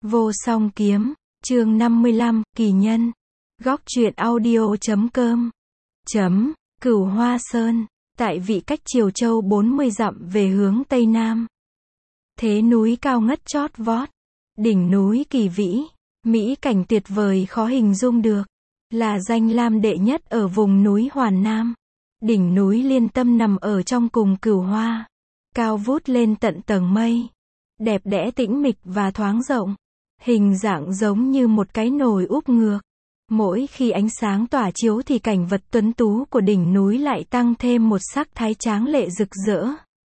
Vô song kiếm, chương 55, kỳ nhân. Góc truyện audio.com. Cửu Hoa Sơn, tại vị cách Triều Châu 40 dặm về hướng Tây Nam. Thế núi cao ngất chót vót, đỉnh núi kỳ vĩ, mỹ cảnh tuyệt vời khó hình dung được, là danh lam đệ nhất ở vùng núi Hoàn Nam. Đỉnh núi Liên Tâm nằm ở trong cùng Cửu Hoa, cao vút lên tận tầng mây, đẹp đẽ tĩnh mịch và thoáng rộng, hình dạng giống như một cái nồi úp ngược. Mỗi khi ánh sáng tỏa chiếu thì cảnh vật tuấn tú của đỉnh núi lại tăng thêm một sắc thái tráng lệ rực rỡ.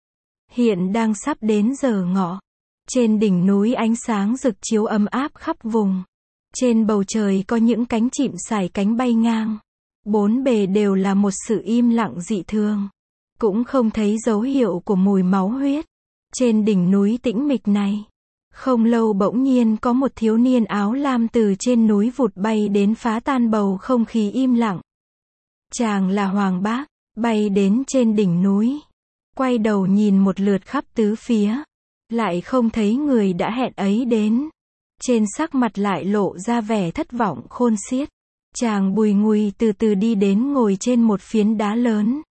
Hiện đang sắp đến giờ ngọ. Trên đỉnh núi ánh sáng rực chiếu ấm áp khắp vùng. Trên bầu trời có những cánh chim sải cánh bay ngang. Bốn bề đều là một sự im lặng dị thường. Cũng không thấy dấu hiệu của mùi máu huyết. Trên đỉnh núi tĩnh mịch này, không lâu bỗng nhiên có một thiếu niên áo lam từ trên núi vụt bay đến phá tan bầu không khí im lặng. Chàng là Hoàng Bác, bay đến trên đỉnh núi. Quay đầu nhìn một lượt khắp tứ phía. Lại không thấy người đã hẹn ấy đến. Trên sắc mặt lại lộ ra vẻ thất vọng khôn xiết. Chàng bùi ngùi từ từ đi đến ngồi trên một phiến đá lớn.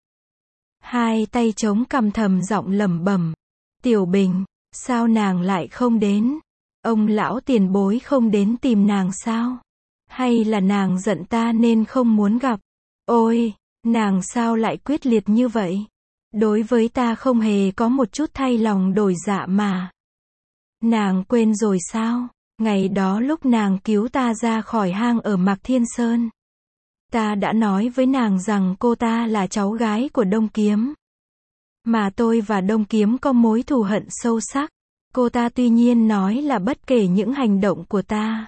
Hai tay chống cằm thầm giọng lẩm bẩm. Tiểu Bình, sao nàng lại không đến? Ông lão tiền bối không đến tìm nàng sao? Hay là nàng giận ta nên không muốn gặp? Ôi, nàng sao lại quyết liệt như vậy? Đối với ta không hề có một chút thay lòng đổi dạ mà. Nàng quên rồi sao? Ngày đó lúc nàng cứu ta ra khỏi hang ở Mạc Thiên Sơn, ta đã nói với nàng rằng cô ta là cháu gái của Đông Kiếm. Mà tôi và Đông Kiếm có mối thù hận sâu sắc. Cô ta tuy nhiên nói là bất kể những hành động của ta,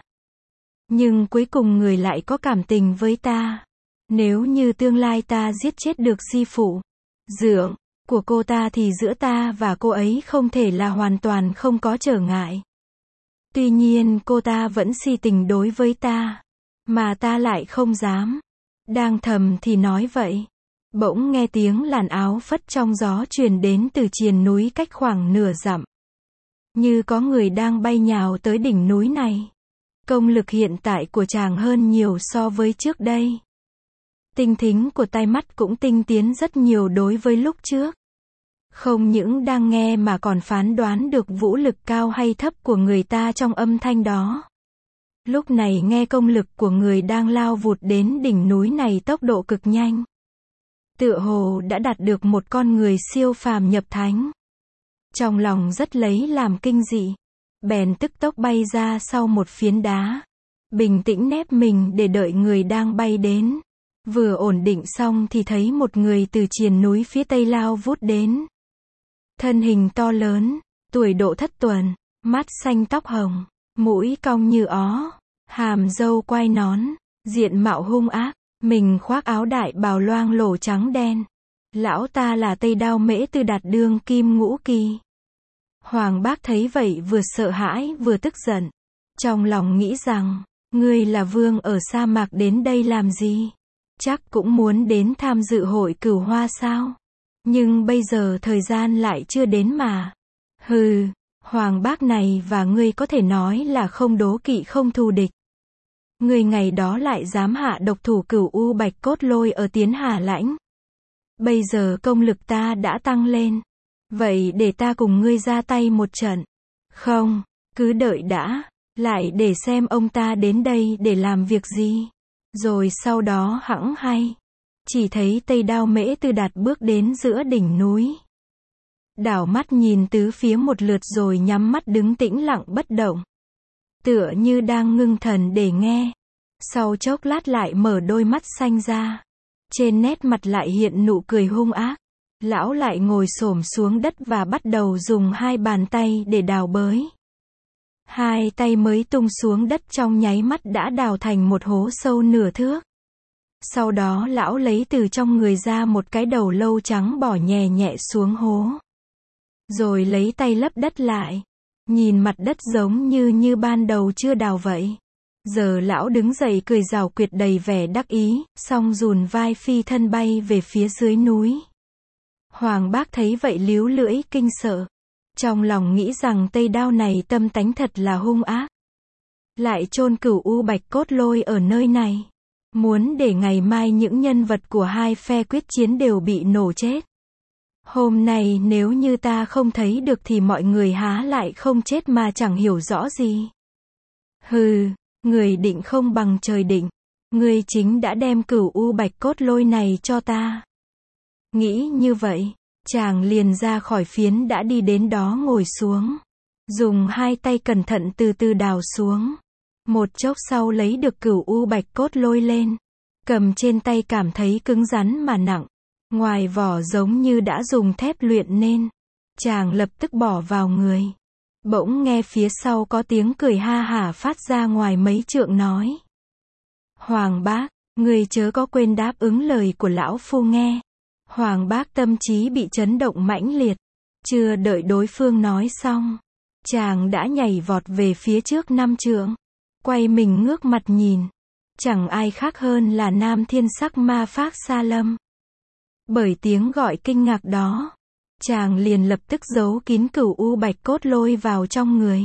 nhưng cuối cùng người lại có cảm tình với ta. Nếu như tương lai ta giết chết được di phụ, dượng, của cô ta thì giữa ta và cô ấy không thể là hoàn toàn không có trở ngại. Tuy nhiên cô ta vẫn si tình đối với ta, mà ta lại không dám. Đang thầm thì nói vậy. Bỗng nghe tiếng làn áo phất trong gió truyền đến từ triền núi cách khoảng nửa dặm. Như có người đang bay nhào tới đỉnh núi này. Công lực hiện tại của chàng hơn nhiều so với trước đây. Tinh thính của tai mắt cũng tinh tiến rất nhiều đối với lúc trước. Không những đang nghe mà còn phán đoán được vũ lực cao hay thấp của người ta trong âm thanh đó. Lúc này nghe công lực của người đang lao vụt đến đỉnh núi này tốc độ cực nhanh. Tựa hồ đã đạt được một con người siêu phàm nhập thánh. Trong lòng rất lấy làm kinh dị. Bèn tức tốc bay ra sau một phiến đá. Bình tĩnh nép mình để đợi người đang bay đến. Vừa ổn định xong thì thấy một người từ triền núi phía tây lao vút đến. Thân hình to lớn, tuổi độ thất tuần, mắt xanh tóc hồng, mũi cong như ó, hàm râu quai nón, diện mạo hung ác, mình khoác áo đại bào loang lổ trắng đen. Lão ta là Tây Đao Mễ Tư Đạt đương kim ngũ kỳ. Hoàng Bác thấy vậy vừa sợ hãi vừa tức giận. Trong lòng nghĩ rằng, ngươi là vương ở sa mạc đến đây làm gì? Chắc cũng muốn đến tham dự hội Cửu Hoa sao? Nhưng bây giờ thời gian lại chưa đến mà. Hừ, Hoàng Bác này và ngươi có thể nói là không đố kỵ không thù địch. Ngươi ngày đó lại dám hạ độc thủ Cửu U Bạch Cốt Lôi ở Tiến Hà Lãnh. Bây giờ công lực ta đã tăng lên. Vậy để ta cùng ngươi ra tay một trận. Không, cứ đợi đã. Lại để xem ông ta đến đây để làm việc gì. Rồi sau đó hẵng hay. Chỉ thấy Tây Đao Mễ Tư Đạt bước đến giữa đỉnh núi. Đảo mắt nhìn tứ phía một lượt rồi nhắm mắt đứng tĩnh lặng bất động. Tựa như đang ngưng thần để nghe. Sau chốc lát lại mở đôi mắt xanh ra. Trên nét mặt lại hiện nụ cười hung ác. Lão lại ngồi xổm xuống đất và bắt đầu dùng hai bàn tay để đào bới. Hai tay mới tung xuống đất trong nháy mắt đã đào thành một hố sâu nửa thước. Sau đó lão lấy từ trong người ra một cái đầu lâu trắng bỏ nhẹ nhẹ xuống hố. Rồi lấy tay lấp đất lại. Nhìn mặt đất giống như ban đầu chưa đào vậy. Giờ lão đứng dậy cười rào quyệt đầy vẻ đắc ý, xong dùn vai phi thân bay về phía dưới núi. Hoàng Bác thấy vậy líu lưỡi kinh sợ. Trong lòng nghĩ rằng Tây Đao này tâm tánh thật là hung ác. lại chôn cửu u bạch cốt lôi ở nơi này. Muốn để ngày mai những nhân vật của hai phe quyết chiến đều bị nổ chết. Hôm nay nếu như ta không thấy được thì mọi người há lại không chết mà chẳng hiểu rõ gì. Hừ, người định không bằng trời định. Ngươi chính đã đem cửu u bạch cốt lôi này cho ta. Nghĩ như vậy, chàng liền ra khỏi phiến đã đi đến đó ngồi xuống. Dùng hai tay cẩn thận từ từ đào xuống. Một chốc sau lấy được cửu u bạch cốt lôi lên. Cầm trên tay cảm thấy cứng rắn mà nặng. Ngoài vỏ giống như đã dùng thép luyện nên. Chàng lập tức bỏ vào người. Bỗng nghe phía sau có tiếng cười ha hả phát ra ngoài mấy trượng nói. Hoàng bác, người chớ có quên đáp ứng lời của lão phu nghe. Hoàng bác tâm trí bị chấn động mãnh liệt. Chưa đợi đối phương nói xong. Chàng đã nhảy vọt về phía trước 5 trượng. Quay mình ngước mặt nhìn. Chẳng ai khác hơn là Nam Thiên Sắc Ma Phác Sa Lâm. Bởi tiếng gọi kinh ngạc đó, chàng liền lập tức giấu kín cửu u bạch cốt lôi vào trong người.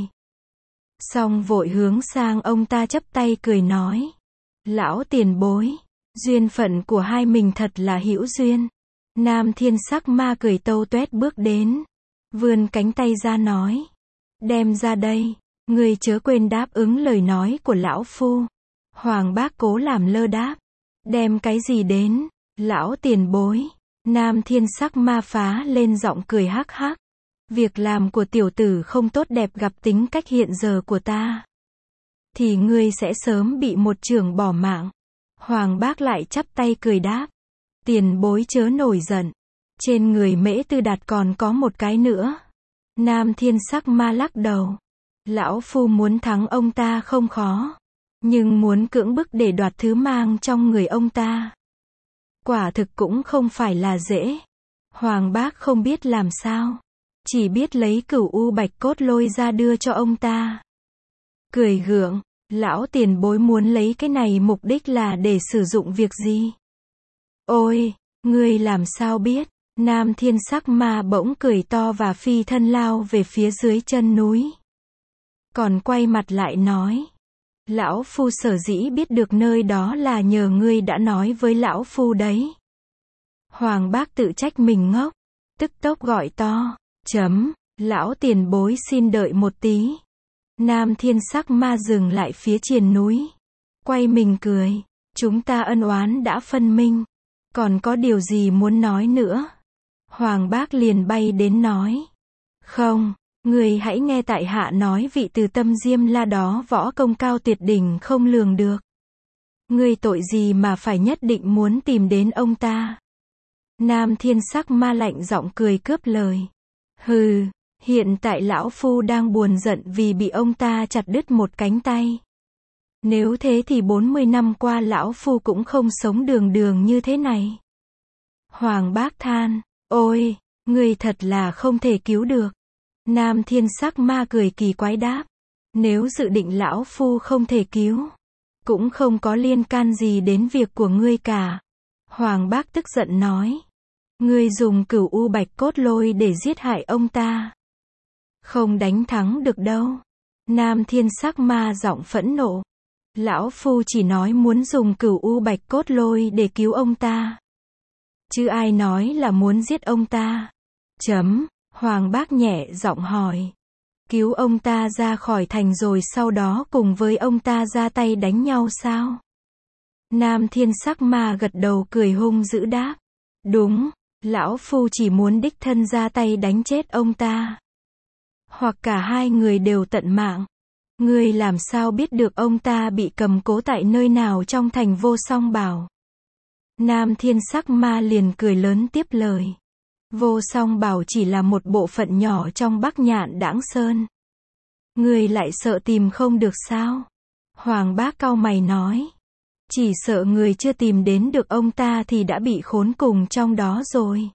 Xong vội hướng sang ông ta chắp tay cười nói. Lão tiền bối, duyên phận của hai mình thật là hữu duyên. Nam Thiên Sắc Ma cười tâu tuét bước đến. Vươn cánh tay ra nói. Đem ra đây, ngươi chớ quên đáp ứng lời nói của lão phu. Hoàng bác cố làm lơ đáp. Đem cái gì đến, lão tiền bối. Nam Thiên Sắc Ma phá lên giọng cười hắc hắc. Việc làm của tiểu tử không tốt đẹp gặp tính cách hiện giờ của ta. Thì ngươi sẽ sớm bị một chưởng bỏ mạng. Hoàng bác lại chắp tay cười đáp. Tiền bối chớ nổi giận. Trên người Mễ Tư Đạt còn có một cái nữa. Nam Thiên Sắc Ma lắc đầu. Lão phu muốn thắng ông ta không khó. Nhưng muốn cưỡng bức để đoạt thứ mang trong người ông ta. Quả thực cũng không phải là dễ. Hoàng bác không biết làm sao. Chỉ biết lấy cửu u bạch cốt lôi ra đưa cho ông ta. Cười gượng. Lão tiền bối muốn lấy cái này mục đích là để sử dụng việc gì? Ôi, ngươi làm sao biết? Nam Thiên Sắc Ma bỗng cười to và phi thân lao về phía dưới chân núi. Còn quay mặt lại nói. Lão phu sở dĩ biết được nơi đó là nhờ ngươi đã nói với lão phu đấy. Hoàng bác tự trách mình ngốc. Tức tốc gọi to. Lão tiền bối xin đợi một tí. Nam Thiên Sắc Ma dừng lại phía triền núi. Quay mình cười. Chúng ta ân oán đã phân minh. Còn có điều gì muốn nói nữa? Hoàng bác liền bay đến nói. Không, người hãy nghe tại hạ nói vị từ tâm Diêm La đó võ công cao tuyệt đỉnh không lường được. Người tội gì mà phải nhất định muốn tìm đến ông ta? Nam Thiên Sắc Ma lạnh giọng cười cướp lời. Hừ, hiện tại lão phu đang buồn giận vì bị ông ta chặt đứt một cánh tay. Nếu thế thì 40 năm qua lão phu cũng không sống đường đường như thế này. Hoàng bác than. Ôi, người thật là không thể cứu được. Nam Thiên Sắc Ma cười kỳ quái đáp. Nếu dự định lão phu không thể cứu, cũng không có liên can gì đến việc của ngươi cả. Hoàng bác tức giận nói. Ngươi dùng cửu u bạch cốt lôi để giết hại ông ta. Không đánh thắng được đâu. Nam Thiên Sắc Ma giọng phẫn nộ. Lão phu chỉ nói muốn dùng cửu u bạch cốt lôi để cứu ông ta. Chứ ai nói là muốn giết ông ta. Hoàng bác nhẹ giọng hỏi. Cứu ông ta ra khỏi thành rồi sau đó cùng với ông ta ra tay đánh nhau sao? Nam Thiên Sắc Ma gật đầu cười hung dữ đáp. Đúng, lão phu chỉ muốn đích thân ra tay đánh chết ông ta. Hoặc cả hai người đều tận mạng. Ngươi làm sao biết được ông ta bị cầm cố tại nơi nào trong thành Vô Song Bảo? Nam Thiên Sắc Ma liền cười lớn tiếp lời. Vô Song Bảo chỉ là một bộ phận nhỏ trong Bắc Nhạn Đãng Sơn. Ngươi lại sợ tìm không được sao? Hoàng bác cau mày nói. Chỉ sợ người chưa tìm đến được ông ta thì đã bị khốn cùng trong đó rồi.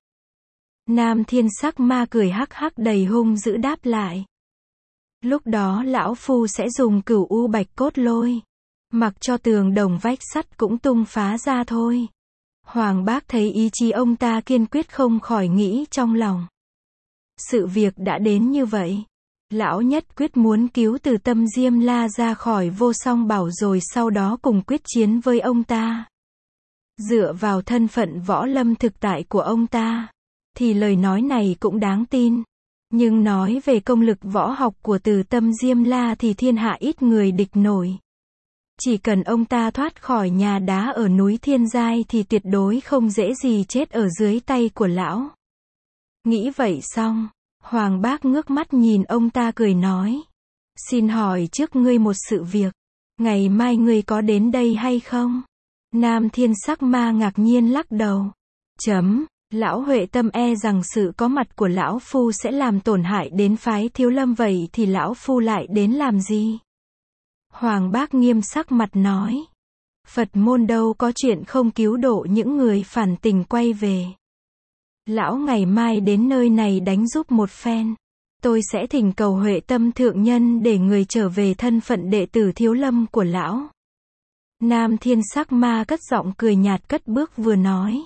Nam Thiên Sắc Ma cười hắc hắc đầy hung dữ đáp lại. Lúc đó lão phu sẽ dùng cửu u bạch cốt lôi. Mặc cho tường đồng vách sắt cũng tung phá ra thôi. Hoàng bác thấy ý chí ông ta kiên quyết không khỏi nghĩ trong lòng. Sự việc đã đến như vậy. Lão nhất quyết muốn cứu Từ Tâm Diêm La ra khỏi Vô Song Bảo rồi sau đó cùng quyết chiến với ông ta. Dựa vào thân phận võ lâm thực tại của ông ta, thì lời nói này cũng đáng tin. Nhưng nói về công lực võ học của Từ Tâm Diêm La thì thiên hạ ít người địch nổi. Chỉ cần ông ta thoát khỏi nhà đá ở núi Thiên Giai thì tuyệt đối không dễ gì chết ở dưới tay của lão. Nghĩ vậy xong, Hoàng Bác ngước mắt nhìn ông ta cười nói. Xin hỏi trước ngươi một sự việc. Ngày mai ngươi có đến đây hay không? Nam Thiên Sắc Ma ngạc nhiên lắc đầu. Lão Huệ Tâm e rằng sự có mặt của lão phu sẽ làm tổn hại đến phái Thiếu Lâm, vậy thì lão phu lại đến làm gì? Hoàng Bác nghiêm sắc mặt nói. Phật môn đâu có chuyện không cứu độ những người phản tình quay về. Lão ngày mai đến nơi này đánh giúp một phen. Tôi sẽ thỉnh cầu Huệ Tâm thượng nhân để người trở về thân phận đệ tử Thiếu Lâm của lão. Nam Thiên Sắc Ma cất giọng cười nhạt cất bước vừa nói.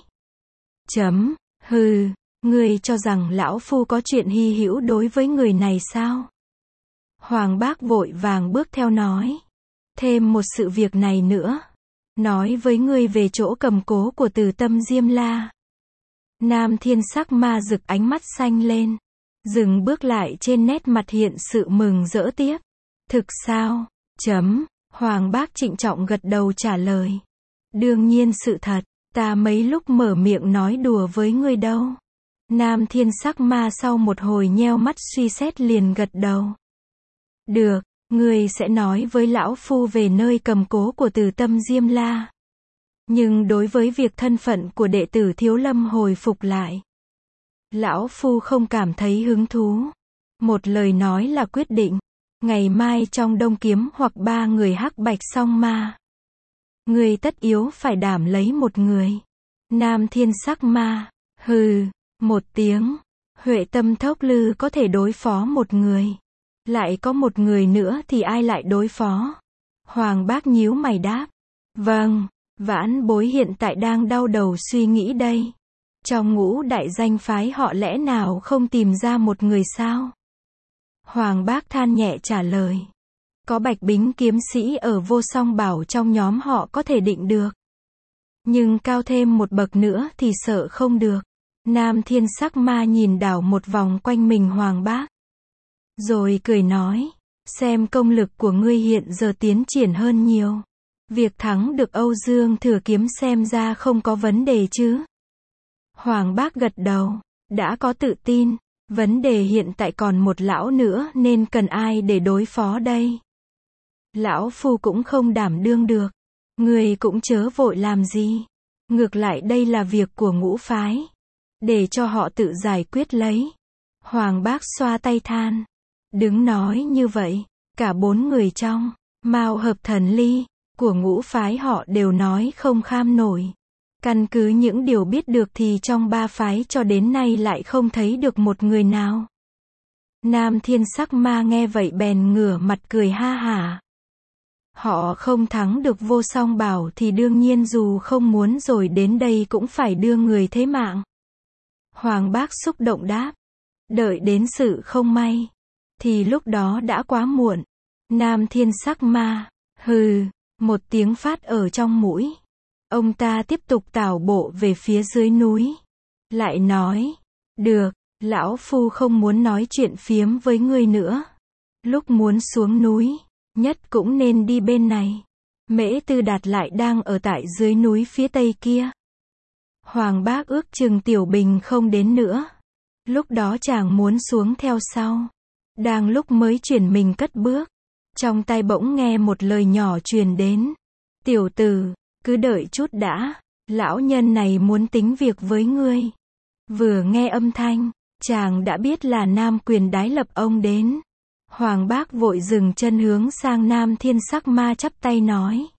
Hừ, ngươi cho rằng lão phu có chuyện hy hữu đối với người này sao? Hoàng Bác vội vàng bước theo nói. Thêm một sự việc này nữa. Nói với ngươi về chỗ cầm cố của Từ Tâm Diêm La. Nam Thiên Sắc Ma rực ánh mắt xanh lên. Dừng bước lại trên nét mặt hiện sự mừng rỡ tiếc. Thực sao? Hoàng Bác trịnh trọng gật đầu trả lời. Đương nhiên sự thật, ta mấy lúc mở miệng nói đùa với ngươi đâu. Nam Thiên Sắc Ma sau một hồi nheo mắt suy xét liền gật đầu. Được, ngươi sẽ nói với lão phu về nơi cầm cố của Từ Tâm Diêm La. Nhưng đối với việc thân phận của đệ tử Thiếu Lâm hồi phục lại, lão phu không cảm thấy hứng thú. Một lời nói là quyết định. Ngày mai trong Đông Kiếm hoặc 3 người Hắc Bạch Song Ma, ngươi tất yếu phải đảm lấy một người. Nam Thiên Sắc Ma, hừ, một tiếng. Huệ Tâm Thốc Lư có thể đối phó một người. Lại có một người nữa thì ai lại đối phó? Hoàng Bác nhíu mày đáp. Vâng, vãn bối hiện tại đang đau đầu suy nghĩ đây. Trong ngũ đại danh phái họ lẽ nào không tìm ra một người sao? Hoàng Bác than nhẹ trả lời. Có Bạch Bính kiếm sĩ ở Vô Song Bảo trong nhóm họ có thể định được. Nhưng cao thêm một bậc nữa thì sợ không được. Nam Thiên Sắc Ma nhìn đảo một vòng quanh mình Hoàng Bác. Rồi cười nói. Xem công lực của ngươi hiện giờ tiến triển hơn nhiều. Việc thắng được Âu Dương Thừa Kiếm xem ra không có vấn đề chứ. Hoàng Bác gật đầu. Đã có tự tin. Vấn đề hiện tại còn một lão nữa nên cần ai để đối phó đây? Lão phu cũng không đảm đương được. Người cũng chớ vội làm gì. Ngược lại đây là việc của ngũ phái. Để cho họ tự giải quyết lấy. Hoàng Bác xoa tay than. Đứng nói như vậy, cả 4 người trong Mao Hợp Thần Ly của ngũ phái họ đều nói không kham nổi. Căn cứ những điều biết được thì trong 3 phái cho đến nay lại không thấy được một người nào. Nam Thiên Sắc Ma nghe vậy bèn ngửa mặt cười ha hả. Họ không thắng được Vô Song Bảo thì đương nhiên dù không muốn rồi đến đây cũng phải đưa người thế mạng. Hoàng Bác xúc động đáp. Đợi đến sự không may thì lúc đó đã quá muộn. Nam Thiên Sắc Ma, hừ, một tiếng phát ở trong mũi. Ông ta tiếp tục tảo bộ về phía dưới núi. Lại nói, được, lão phu không muốn nói chuyện phiếm với ngươi nữa. Lúc muốn xuống núi, nhất cũng nên đi bên này. Mễ Tư Đạt lại đang ở tại dưới núi phía tây kia. Hoàng Bác ước chừng Tiểu Bình không đến nữa. Lúc đó chàng muốn xuống theo sau. Đang lúc mới chuyển mình cất bước, trong tai bỗng nghe một lời nhỏ truyền đến. Tiểu tử, cứ đợi chút đã, lão nhân này muốn tính việc với ngươi. Vừa nghe âm thanh, chàng đã biết là Nam Quyền Đái Lập ông đến. Hoàng Bác vội dừng chân hướng sang Nam Thiên Sắc Ma chắp tay nói.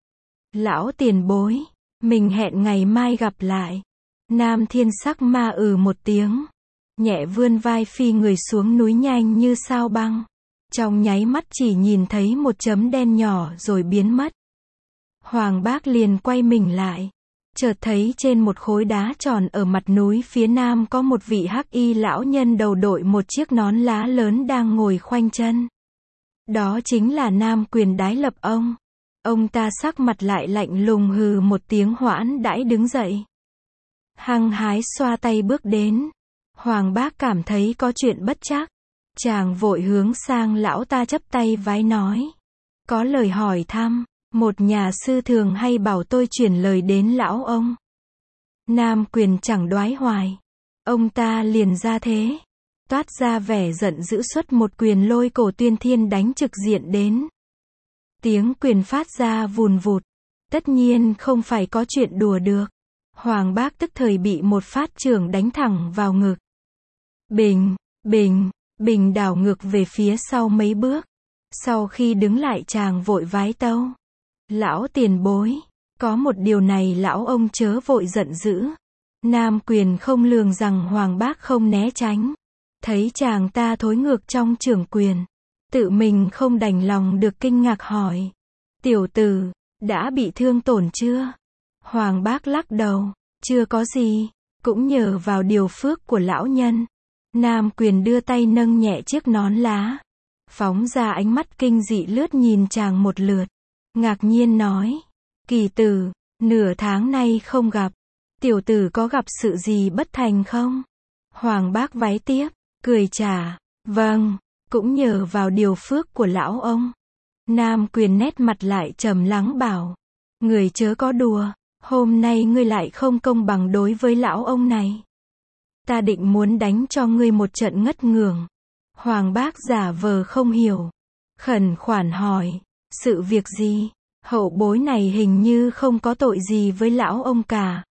Lão tiền bối, mình hẹn ngày mai gặp lại. Nam Thiên Sắc Ma một tiếng. Nhẹ vươn vai phi người xuống núi nhanh như sao băng. Trong nháy mắt chỉ nhìn thấy một chấm đen nhỏ rồi biến mất. Hoàng Bác liền quay mình lại. chợt thấy trên một khối đá tròn ở mặt núi phía nam có một vị hắc y lão nhân đầu đội một chiếc nón lá lớn đang ngồi khoanh chân. Đó chính là Nam Quyền Đái Lập ông. Ông ta sắc mặt lại lạnh lùng hừ một tiếng hoãn đãi đứng dậy. Hăng hái xoa tay bước đến. Hoàng Bác cảm thấy có chuyện bất trắc. Chàng vội hướng sang lão ta chắp tay vái nói. Có lời hỏi thăm, một nhà sư thường hay bảo tôi chuyển lời đến lão ông. Nam Quyền chẳng đoái hoài. Ông ta liền ra thế. Toát ra vẻ giận dữ xuất một quyền lôi cổ Tuyên Thiên đánh trực diện đến. Tiếng quyền phát ra vùn vụt. Tất nhiên không phải có chuyện đùa được. Hoàng Bác tức thời bị một phát chưởng đánh thẳng vào ngực. Bình, bình, bình đảo ngược về phía sau mấy bước. Sau khi đứng lại chàng vội vái tâu. Lão tiền bối, có một điều này lão ông chớ vội giận dữ. Nam Quyền không lường rằng Hoàng Bác không né tránh. Thấy chàng ta thối ngược trong chưởng quyền. Tự mình không đành lòng được kinh ngạc hỏi. Tiểu tử, đã bị thương tổn chưa? Hoàng Bác lắc đầu, chưa có gì, cũng nhờ vào điều phước của lão nhân. Nam Quyền đưa tay nâng nhẹ chiếc nón lá. Phóng ra ánh mắt kinh dị lướt nhìn chàng một lượt. Ngạc nhiên nói. Kỳ tử, nửa tháng nay không gặp. Tiểu tử có gặp sự gì bất thành không? Hoàng Bác vái tiếp, cười trả. Vâng, cũng nhờ vào điều phước của lão ông. Nam Quyền nét mặt lại trầm lắng bảo. Người chớ có đùa, hôm nay ngươi lại không công bằng đối với lão ông này. Ta định muốn đánh cho ngươi một trận ngất ngưởng. Hoàng Bác giả vờ không hiểu. Khẩn khoản hỏi. Sự việc gì? Hậu bối này hình như không có tội gì với lão ông cả.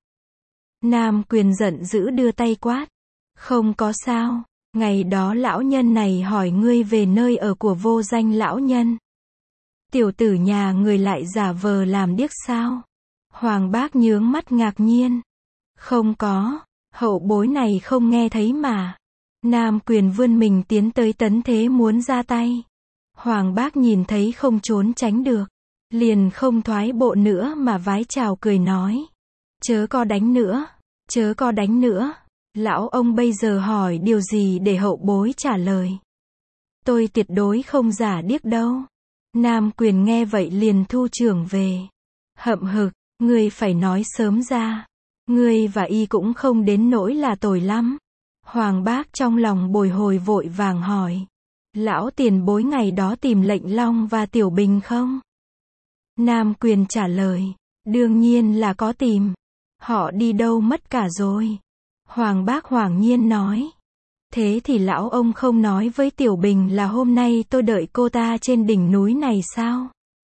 Nam Quyền giận dữ đưa tay quát. Không có sao. Ngày đó lão nhân này hỏi ngươi về nơi ở của vô danh lão nhân. Tiểu tử nhà người lại giả vờ làm điếc sao? Hoàng Bác nhướng mắt ngạc nhiên. Không có. Hậu bối này không nghe thấy mà. Nam Quyền vươn mình tiến tới tấn thế muốn ra tay. Hoàng Bác nhìn thấy không trốn tránh được. Liền không thoái bộ nữa mà vái chào cười nói. Chớ có đánh nữa. Chớ có đánh nữa. Lão ông bây giờ hỏi điều gì để hậu bối trả lời. Tôi tuyệt đối không giả điếc đâu. Nam Quyền nghe vậy liền thu chưởng về. Hậm hực, ngươi phải nói sớm ra. Ngươi và y cũng không đến nỗi là tồi lắm. Hoàng Bác trong lòng bồi hồi vội vàng hỏi. Lão tiền bối ngày đó tìm Lệnh Long và Tiểu Bình không? Nam Quyền trả lời. Đương nhiên là có tìm. Họ đi đâu mất cả rồi. Hoàng Bác hoảng nhiên nói. Thế thì lão ông không nói với Tiểu Bình là hôm nay tôi đợi cô ta trên đỉnh núi này sao?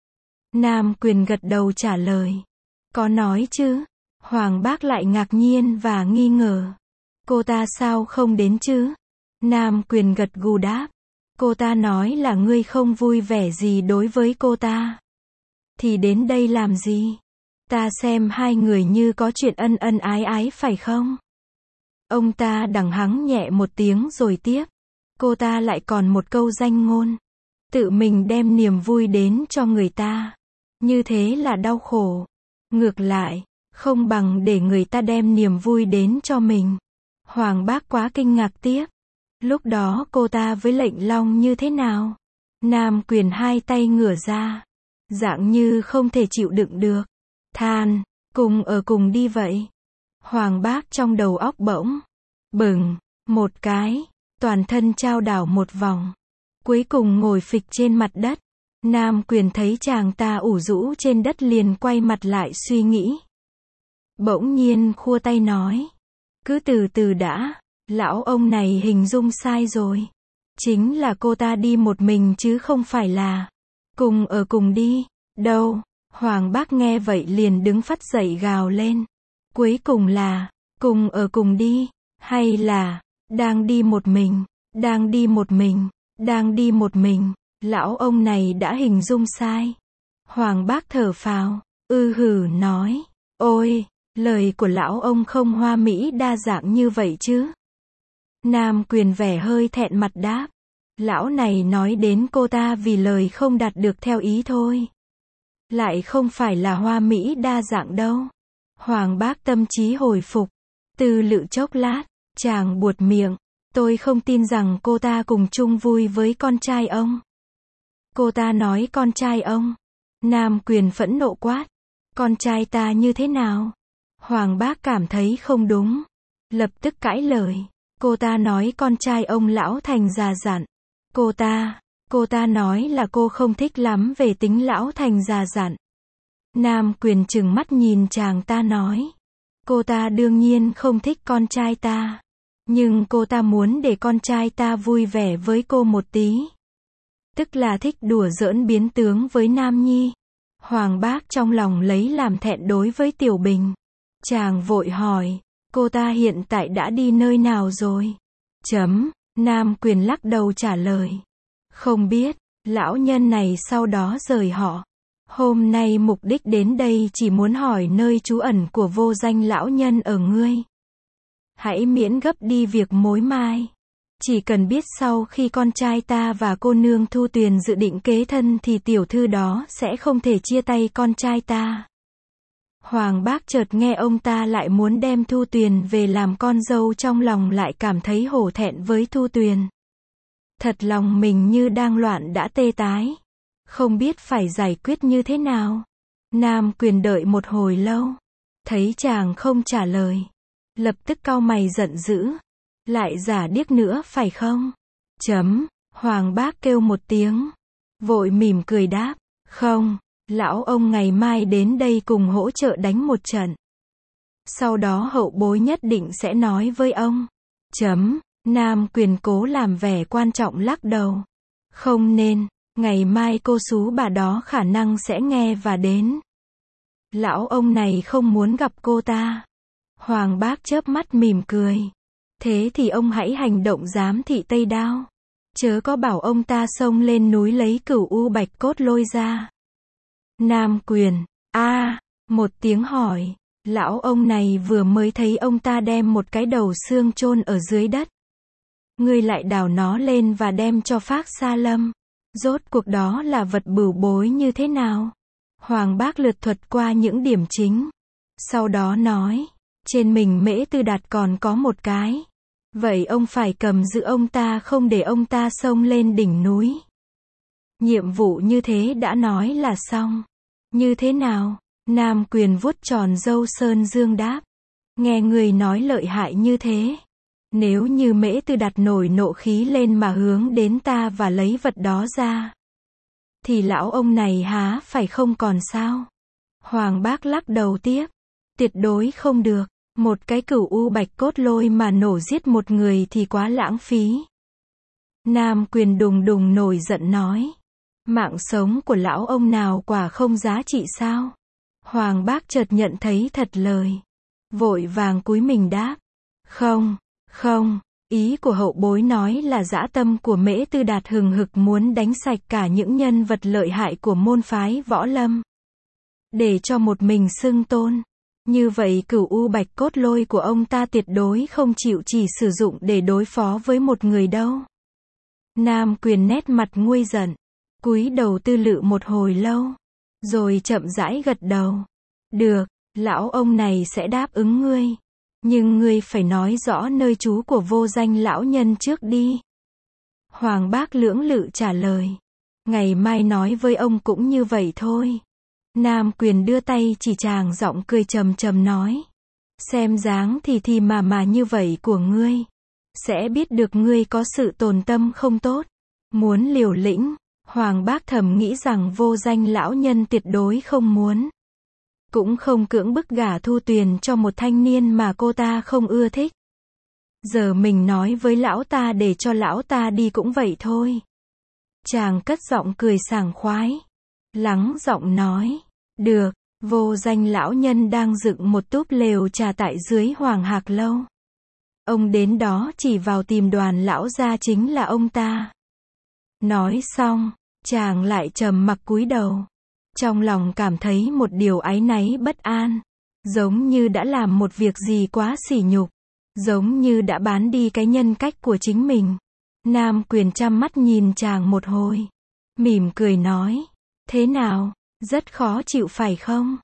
Nam Quyền gật đầu trả lời. Có nói chứ? Hoàng Bác lại ngạc nhiên và nghi ngờ. Cô ta sao không đến chứ? Nam Quyền gật gù đáp. Cô ta nói là ngươi không vui vẻ gì đối với cô ta. Thì đến đây làm gì? Ta xem hai người như có chuyện ân ân ái ái phải không? Ông ta đằng hắng nhẹ một tiếng rồi tiếp. Cô ta lại còn một câu danh ngôn. Tự mình đem niềm vui đến cho người ta. Như thế là đau khổ. Ngược lại, không bằng để người ta đem niềm vui đến cho mình. Hoàng Bác quá kinh ngạc tiếp. Lúc đó cô ta với Lệnh Long như thế nào? Nam Quyền hai tay ngửa ra. Dạng như không thể chịu đựng được. Than, cùng ở cùng đi vậy. Hoàng Bác trong đầu óc bỗng bừng một cái, toàn thân chao đảo một vòng. Cuối cùng ngồi phịch trên mặt đất. Nam Quyền thấy chàng ta ủ rũ trên đất liền quay mặt lại suy nghĩ. Bỗng nhiên khua tay nói. Cứ từ từ đã, lão ông này hình dung sai rồi. Chính là cô ta đi một mình chứ không phải là cùng ở cùng đi. Đâu? Hoàng Bác nghe vậy liền đứng phắt dậy gào lên. Cuối cùng là cùng ở cùng đi, hay là đang đi một mình, đang đi một mình, đang đi một mình. Lão ông này đã hình dung sai. Hoàng Bác thở phào, hử nói. Ôi, lời của lão ông không hoa mỹ đa dạng như vậy chứ. Nam Quyền vẻ hơi thẹn mặt đáp. Lão này nói đến cô ta vì lời không đạt được theo ý thôi. Lại không phải là hoa mỹ đa dạng đâu. Hoàng Bác tâm trí hồi phục. Tư lự chốc lát, chàng buột miệng. Tôi không tin rằng cô ta cùng chung vui với con trai ông. Cô ta nói con trai ông. Nam Quyền phẫn nộ quát. Con trai ta như thế nào? Hoàng Bác cảm thấy không đúng. Lập tức cãi lời. Cô ta nói con trai ông lão thành già dặn. Cô ta nói là cô không thích lắm về tính lão thành già dặn. Nam Quyền trừng mắt nhìn chàng ta nói. Cô ta đương nhiên không thích con trai ta. Nhưng cô ta muốn để con trai ta vui vẻ với cô một tí. Tức là thích đùa giỡn biến tướng với Nam Nhi. Hoàng Bác trong lòng lấy làm thẹn đối với Tiểu Bình. Chàng vội hỏi, cô ta hiện tại đã đi nơi nào rồi? Nam Quyền lắc đầu trả lời. Không biết, lão nhân này sau đó rời họ. Hôm nay mục đích đến đây chỉ muốn hỏi nơi trú ẩn của vô danh lão nhân ở ngươi. Hãy miễn gấp đi việc mối mai. Chỉ cần biết sau khi con trai ta và cô nương Thu Tuyền dự định kế thân thì tiểu thư đó sẽ không thể chia tay con trai ta. Hoàng Bác chợt nghe ông ta lại muốn đem Thu Tuyền về làm con dâu, trong lòng lại cảm thấy hổ thẹn với Thu Tuyền. Thật lòng mình như đang loạn đã tê tái. Không biết phải giải quyết như thế nào. Nam Quyền đợi một hồi lâu. Thấy chàng không trả lời. Lập tức cau mày giận dữ. Lại giả điếc nữa phải không? Hoàng Bác kêu một tiếng. Vội mỉm cười đáp. Không, lão ông ngày mai đến đây cùng hỗ trợ đánh một trận. Sau đó hậu bối nhất định sẽ nói với ông. Nam Quyền cố làm vẻ quan trọng lắc đầu. Không nên, ngày mai cô xú bà đó khả năng sẽ nghe và đến. Lão ông này không muốn gặp cô ta. Hoàng Bác chớp mắt mỉm cười. Thế thì ông hãy hành động giám thị Tây Đao. Chớ có bảo ông ta xông lên núi lấy Cửu U Bạch Cốt Lôi ra. Nam Quyền, một tiếng hỏi. Lão ông này vừa mới thấy ông ta đem một cái đầu xương chôn ở dưới đất. Ngươi lại đào nó lên và đem cho Phác Sa Lâm. Rốt cuộc đó là vật bửu bối như thế nào? Hoàng Bác lượt thuật qua những điểm chính. Sau đó nói, trên mình Mễ Tư Đạt còn có một cái. Vậy ông phải cầm giữ ông ta, không để ông ta xông lên đỉnh núi. Nhiệm vụ như thế đã nói là xong. Như thế nào? Nam Quyền vuốt tròn râu sơn dương đáp. Nghe người nói lợi hại như thế. Nếu như Mễ Tư Đạt nổi nộ khí lên mà hướng đến ta và lấy vật đó ra, thì lão ông này há phải không còn sao? Hoàng Bác lắc đầu tiếp. Tuyệt đối không được. Một cái Cửu U Bạch Cốt Lôi mà nổ giết một người thì quá lãng phí. Nam Quyền đùng đùng nổi giận nói. Mạng sống của lão ông nào quả không giá trị sao? Hoàng Bác chợt nhận thấy thật lời. Vội vàng cúi mình đáp. Không, ý của hậu bối nói là dã tâm của Mễ Tư Đạt hừng hực muốn đánh sạch cả những nhân vật lợi hại của môn phái võ lâm. Để cho một mình xưng tôn. Như vậy Cửu U Bạch Cốt Lôi của ông ta tuyệt đối không chịu chỉ sử dụng để đối phó với một người đâu. Nam Quyền nét mặt nguôi giận. Cúi đầu tư lự một hồi lâu. Rồi chậm rãi gật đầu. Được, lão ông này sẽ đáp ứng ngươi. Nhưng ngươi phải nói rõ nơi trú của vô danh lão nhân trước đi. Hoàng Bác lưỡng lự trả lời. Ngày mai nói với ông cũng như vậy thôi. Nam Quyền đưa tay chỉ chàng, giọng cười trầm trầm nói. Xem dáng thì mà như vậy của ngươi. Sẽ biết được ngươi có sự tồn tâm không tốt. Muốn liều lĩnh. Hoàng Bác thầm nghĩ rằng vô danh lão nhân tuyệt đối không muốn. Cũng không cưỡng bức gả Thu Tuyền cho một thanh niên mà cô ta không ưa thích. Giờ mình nói với lão ta để cho lão ta đi cũng vậy thôi. Chàng cất giọng cười sảng khoái. Lắng giọng nói. Được, vô danh lão nhân đang dựng một túp lều trà tại dưới Hoàng Hạc Lâu. Ông đến đó chỉ vào tìm Đoàn lão gia chính là ông ta. Nói xong, chàng lại trầm mặc cúi đầu. Trong lòng cảm thấy một điều áy náy bất an. Giống như đã làm một việc gì quá sỉ nhục. Giống như đã bán đi cái nhân cách của chính mình. Nam Quyền chăm mắt nhìn chàng một hồi. Mỉm cười nói. Thế nào? Rất khó chịu phải không?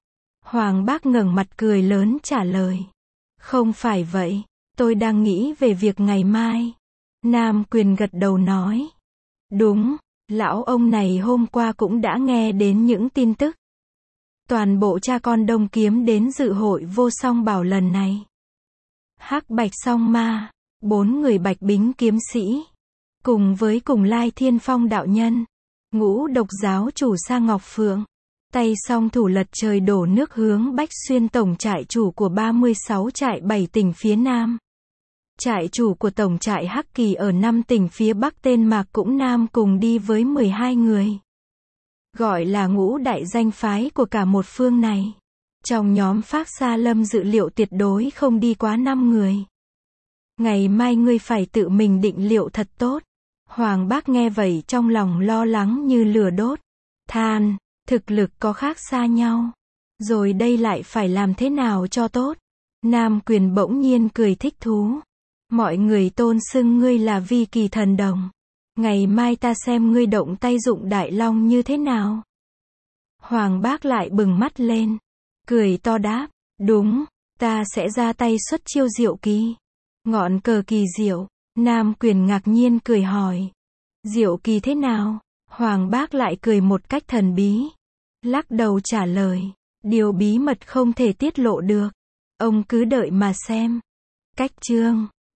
Hoàng Bác ngẩng mặt cười lớn trả lời. Không phải vậy, tôi đang nghĩ về việc ngày mai. Nam Quyền gật đầu nói. Đúng, lão ông này hôm qua cũng đã nghe đến những tin tức. Toàn bộ cha con Đông Kiếm đến dự hội Vô Song Bảo lần này. Hắc Bạch Song Ma, 4 người Bạch Bính kiếm sĩ, cùng với Cùng Lai Thiên Phong đạo nhân, Ngũ Độc giáo chủ Sa Ngọc Phượng, tay song thủ lật trời đổ nước hướng Bách Xuyên tổng trại chủ của 36 trại 7 tỉnh phía Nam. Trại chủ của tổng trại Hắc Kỳ ở 5 tỉnh phía Bắc tên Mạc Cũng Nam cùng đi với 12 người. Gọi là ngũ đại danh phái của cả một phương này. Trong nhóm Phác Sa Lâm dự liệu tuyệt đối không đi quá 5 người. Ngày mai ngươi phải tự mình định liệu thật tốt. Hoàng Bác nghe vậy trong lòng lo lắng như lửa đốt. Than, thực lực có khác xa nhau. Rồi đây lại phải làm thế nào cho tốt? Nam Quyền bỗng nhiên cười thích thú. Mọi người tôn xưng ngươi là Vi Kỳ Thần Đồng. Ngày mai ta xem ngươi động tay dụng Đại Long như thế nào. Hoàng Bác lại bừng mắt lên. Cười to đáp. Đúng, ta sẽ ra tay xuất chiêu diệu kỳ. Ngọn cờ kỳ diệu. Nam Quyền ngạc nhiên cười hỏi. Diệu kỳ thế nào? Hoàng Bác lại cười một cách thần bí. Lắc đầu trả lời. Điều bí mật không thể tiết lộ được. Ông cứ đợi mà xem. Cách chương